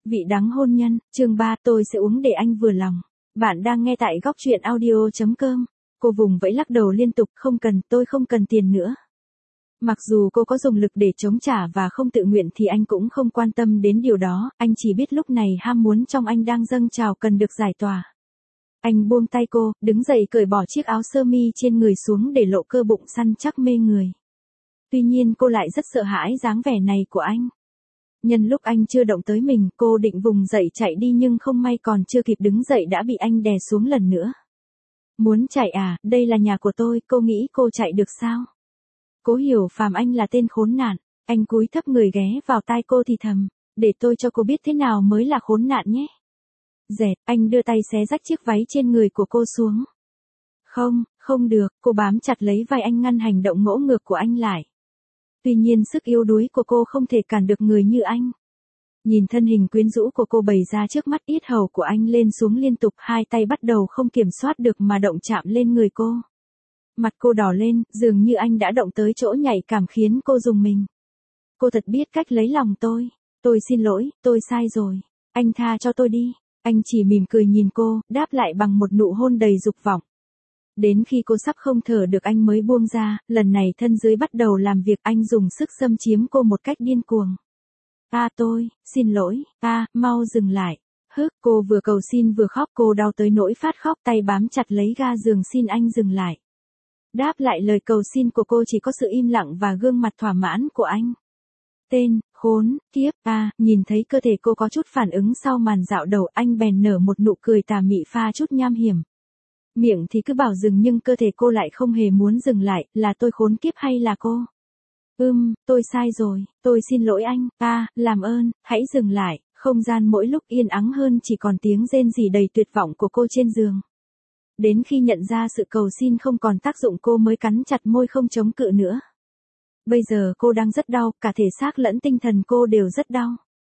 Vị đắng hôn nhân, chương 3, tôi sẽ uống để anh vừa lòng. Bạn đang nghe tại góc truyện audio.com. Cô vùng vẫy lắc đầu liên tục, không cần, tôi không cần tiền nữa. Mặc dù cô có dùng lực để chống trả và không tự nguyện thì anh cũng không quan tâm đến điều đó, anh chỉ biết lúc này ham muốn trong anh đang dâng trào cần được giải tỏa. Anh buông tay cô, đứng dậy cởi bỏ chiếc áo sơ mi trên người xuống để lộ cơ bụng săn chắc mê người. Tuy nhiên cô lại rất sợ hãi dáng vẻ này của anh. Nhân lúc anh chưa động tới mình, cô định vùng dậy chạy đi nhưng không may còn chưa kịp đứng dậy đã bị anh đè xuống lần nữa. Muốn chạy à, đây là nhà của tôi, cô nghĩ cô chạy được sao? Cố Hiểu Phàm, anh là tên khốn nạn. Anh cúi thấp người ghé vào tai cô thì thầm, để tôi cho cô biết thế nào mới là khốn nạn nhé. Dẹt, anh đưa tay xé rách chiếc váy trên người của cô xuống. Không, không được, cô bám chặt lấy vai anh ngăn hành động ngỗ ngược của anh lại. Tuy nhiên sức yếu đuối của cô không thể cản được người như anh. Nhìn thân hình quyến rũ của cô bày ra trước mắt, yết hầu của anh lên xuống liên tục, hai tay bắt đầu không kiểm soát được mà động chạm lên người cô. Mặt cô đỏ lên, dường như anh đã động tới chỗ nhạy cảm khiến cô rùng mình. Cô thật biết cách lấy lòng tôi. Tôi xin lỗi, tôi sai rồi. Anh tha cho tôi đi. Anh chỉ mỉm cười nhìn cô, đáp lại bằng một nụ hôn đầy dục vọng. Đến khi cô sắp không thở được anh mới buông ra, lần này thân dưới bắt đầu làm việc, anh dùng sức xâm chiếm cô một cách điên cuồng. Tôi, xin lỗi, mau dừng lại. Cô vừa cầu xin vừa khóc, cô đau tới nỗi phát khóc, tay bám chặt lấy ga giường xin anh dừng lại. Đáp lại lời cầu xin của cô chỉ có sự im lặng và gương mặt thỏa mãn của anh. Tên, khốn, kiếp, nhìn thấy cơ thể cô có chút phản ứng sau màn dạo đầu, anh bèn nở một nụ cười tà mị pha chút nham hiểm. Miệng thì cứ bảo dừng nhưng cơ thể cô lại không hề muốn dừng lại, là tôi khốn kiếp hay là cô? Tôi sai rồi, tôi xin lỗi anh, làm ơn, hãy dừng lại. Không gian mỗi lúc yên ắng hơn, chỉ còn tiếng rên rỉ đầy tuyệt vọng của cô trên giường. Đến khi nhận ra sự cầu xin không còn tác dụng, cô mới cắn chặt môi không chống cự nữa. Bây giờ cô đang rất đau, cả thể xác lẫn tinh thần cô đều rất đau.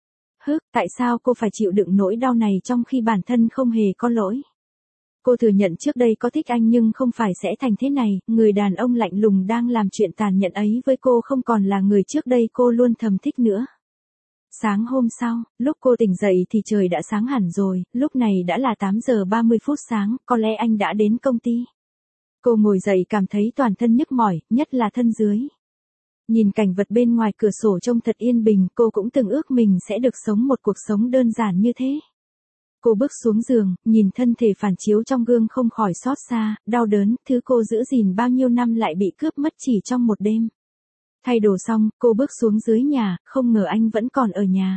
Tại sao cô phải chịu đựng nỗi đau này trong khi bản thân không hề có lỗi? Cô thừa nhận trước đây có thích anh nhưng không phải sẽ thành thế này, người đàn ông lạnh lùng đang làm chuyện tàn nhẫn ấy với cô không còn là người trước đây cô luôn thầm thích nữa. Sáng hôm sau, lúc cô tỉnh dậy thì trời đã sáng hẳn rồi, lúc này đã là 8 giờ 30 phút sáng, có lẽ anh đã đến công ty. Cô ngồi dậy cảm thấy toàn thân nhức mỏi, nhất là thân dưới. Nhìn cảnh vật bên ngoài cửa sổ trông thật yên bình, cô cũng từng ước mình sẽ được sống một cuộc sống đơn giản như thế. Cô bước xuống giường, nhìn thân thể phản chiếu trong gương không khỏi xót xa, đau đớn, thứ cô giữ gìn bao nhiêu năm lại bị cướp mất chỉ trong một đêm. Thay đồ xong, cô bước xuống dưới nhà, không ngờ anh vẫn còn ở nhà.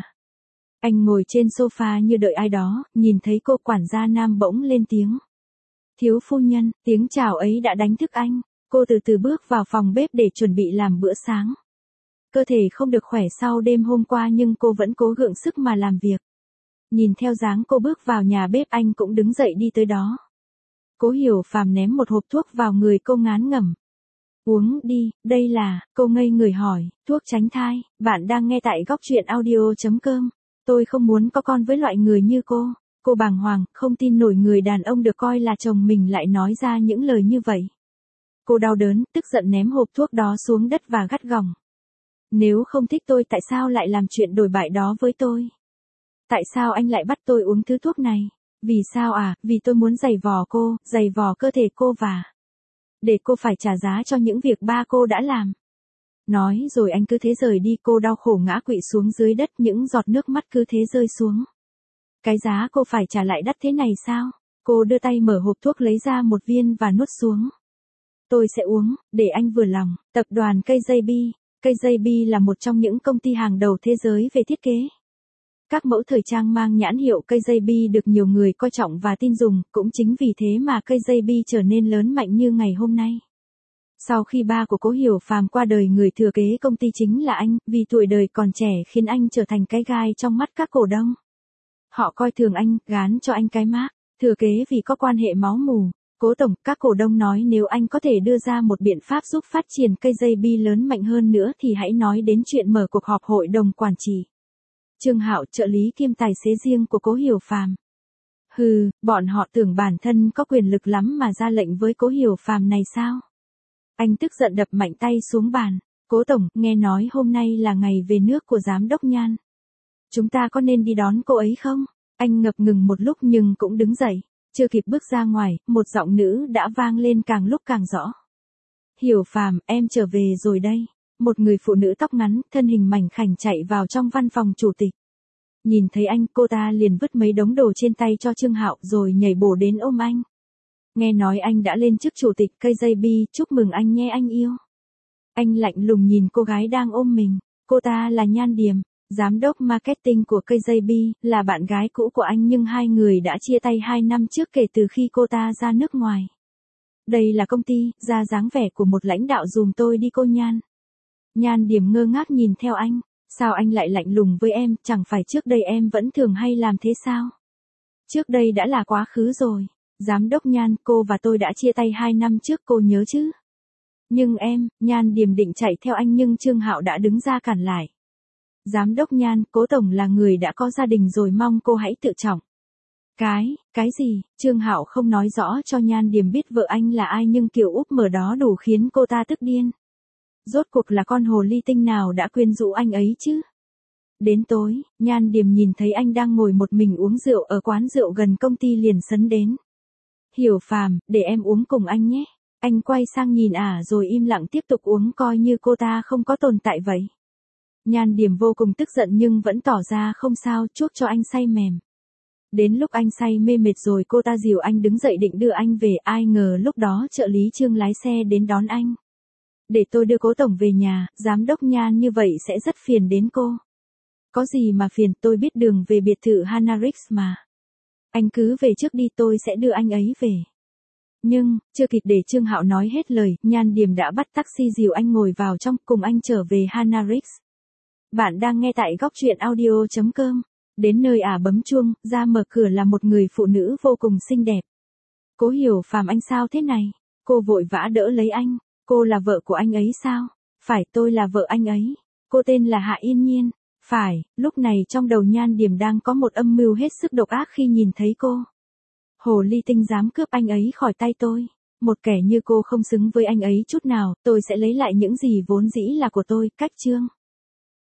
Anh ngồi trên sofa như đợi ai đó, nhìn thấy cô, quản gia nam bỗng lên tiếng. Thiếu phu nhân, tiếng chào ấy đã đánh thức anh. Cô từ từ bước vào phòng bếp để chuẩn bị làm bữa sáng. Cơ thể không được khỏe sau đêm hôm qua nhưng cô vẫn cố gượng sức mà làm việc. Nhìn theo dáng cô bước vào nhà bếp, anh cũng đứng dậy đi tới đó. Cố Hiểu Phàm ném một hộp thuốc vào người cô, ngán ngẩm. Uống đi, đây là, cô ngây người hỏi, thuốc tránh thai. Bạn đang nghe tại góc truyện audio.com. Tôi không muốn có con với loại người như cô. Cô bàng hoàng, không tin nổi người đàn ông được coi là chồng mình lại nói ra những lời như vậy. Cô đau đớn, tức giận ném hộp thuốc đó xuống đất và gắt gỏng. Nếu không thích tôi tại sao lại làm chuyện đồi bại đó với tôi? Tại sao anh lại bắt tôi uống thứ thuốc này? Vì sao Vì tôi muốn giày vò cô, giày vò cơ thể cô và để cô phải trả giá cho những việc ba cô đã làm. Nói rồi anh cứ thế rời đi, cô đau khổ ngã quỵ xuống dưới đất, những giọt nước mắt cứ thế rơi xuống. Cái giá cô phải trả lại đắt thế này sao? Cô đưa tay mở hộp thuốc lấy ra một viên và nuốt xuống. Tôi sẽ uống, để anh vừa lòng. Tập đoàn KJB. KJB là một trong những công ty hàng đầu thế giới về thiết kế. Các mẫu thời trang mang nhãn hiệu KJB được nhiều người coi trọng và tin dùng, cũng chính vì thế mà KJB trở nên lớn mạnh như ngày hôm nay. Sau khi ba của Cố Hiểu Phàm qua đời, người thừa kế công ty chính là anh, vì tuổi đời còn trẻ khiến anh trở thành cái gai trong mắt các cổ đông. Họ coi thường anh, gán cho anh cái mác thừa kế vì có quan hệ máu mủ. Cố tổng, các cổ đông nói nếu anh có thể đưa ra một biện pháp giúp phát triển KJB lớn mạnh hơn nữa thì hãy nói đến chuyện mở cuộc họp hội đồng quản trị. Trương Hạo, trợ lý kiêm tài xế riêng của Cố Hiểu Phàm. Bọn họ tưởng bản thân có quyền lực lắm mà ra lệnh với Cố Hiểu Phàm này sao? Anh tức giận đập mạnh tay xuống bàn. Cố tổng, nghe nói hôm nay là ngày về nước của giám đốc Nhan. Chúng ta có nên đi đón cô ấy không? Anh ngập ngừng một lúc nhưng cũng đứng dậy. Chưa kịp bước ra ngoài, một giọng nữ đã vang lên càng lúc càng rõ. Hiểu Phàm, em trở về rồi đây. Một người phụ nữ tóc ngắn, thân hình mảnh khảnh chạy vào trong văn phòng chủ tịch. Nhìn thấy anh, cô ta liền vứt mấy đống đồ trên tay cho Trương Hạo rồi nhảy bổ đến ôm anh. Nghe nói anh đã lên chức chủ tịch KJB, chúc mừng anh nhé anh yêu. Anh lạnh lùng nhìn cô gái đang ôm mình. Cô ta là Nhan Điềm, giám đốc marketing của KJB, là bạn gái cũ của anh nhưng hai người đã chia tay 2 năm trước kể từ khi cô ta ra nước ngoài. Đây là công ty, ra dáng vẻ của một lãnh đạo dùm tôi đi cô Nhan. Nhan Điềm ngơ ngác nhìn theo anh. Sao anh lại lạnh lùng với em, chẳng phải trước đây em vẫn thường hay làm thế sao? Trước đây đã là quá khứ rồi. Giám đốc Nhan, cô và tôi đã chia tay 2 năm trước, cô nhớ chứ? Nhưng em, Nhan Điềm định chạy theo anh nhưng Trương Hạo đã đứng ra cản lại. Giám đốc Nhan, cố tổng là người đã có gia đình rồi, mong cô hãy tự trọng. Cái gì? Trương Hạo không nói rõ cho Nhan Điềm biết vợ anh là ai nhưng kiểu úp mở đó đủ khiến cô ta tức điên. Rốt cuộc là con hồ ly tinh nào đã quyến rũ anh ấy chứ? Đến tối, Nhan Điềm nhìn thấy anh đang ngồi một mình uống rượu ở quán rượu gần công ty liền sấn đến. Hiểu Phàm, để em uống cùng anh nhé. Anh quay sang nhìn rồi im lặng tiếp tục uống coi như cô ta không có tồn tại vậy. Nhan Điềm vô cùng tức giận nhưng vẫn tỏ ra không sao, chuốc cho anh say mềm. Đến lúc anh say mê mệt rồi cô ta dìu anh đứng dậy định đưa anh về, ai ngờ lúc đó trợ lý Trương lái xe đến đón anh. Để tôi đưa cố tổng về nhà, giám đốc Nhan như vậy sẽ rất phiền đến cô. Có gì mà phiền, tôi biết đường về biệt thự Hanarix mà. Anh cứ về trước đi, tôi sẽ đưa anh ấy về. Nhưng, chưa kịp để Trương Hạo nói hết lời, Nhan Điềm đã bắt taxi dìu anh ngồi vào trong, cùng anh trở về Hanarix. Bạn đang nghe tại góc truyện audio.com. Đến nơi bấm chuông, ra mở cửa là một người phụ nữ vô cùng xinh đẹp. Cố Hiểu Phàm, anh sao thế này? Cô vội vã đỡ lấy anh. Cô là vợ của anh ấy sao? Phải, tôi là vợ anh ấy. Cô tên là Hạ Yên Nhiên. Phải, lúc này trong đầu Nhan Điềm đang có một âm mưu hết sức độc ác khi nhìn thấy cô. Hồ ly tinh dám cướp anh ấy khỏi tay tôi. Một kẻ như cô không xứng với anh ấy chút nào, tôi sẽ lấy lại những gì vốn dĩ là của tôi, cách chương.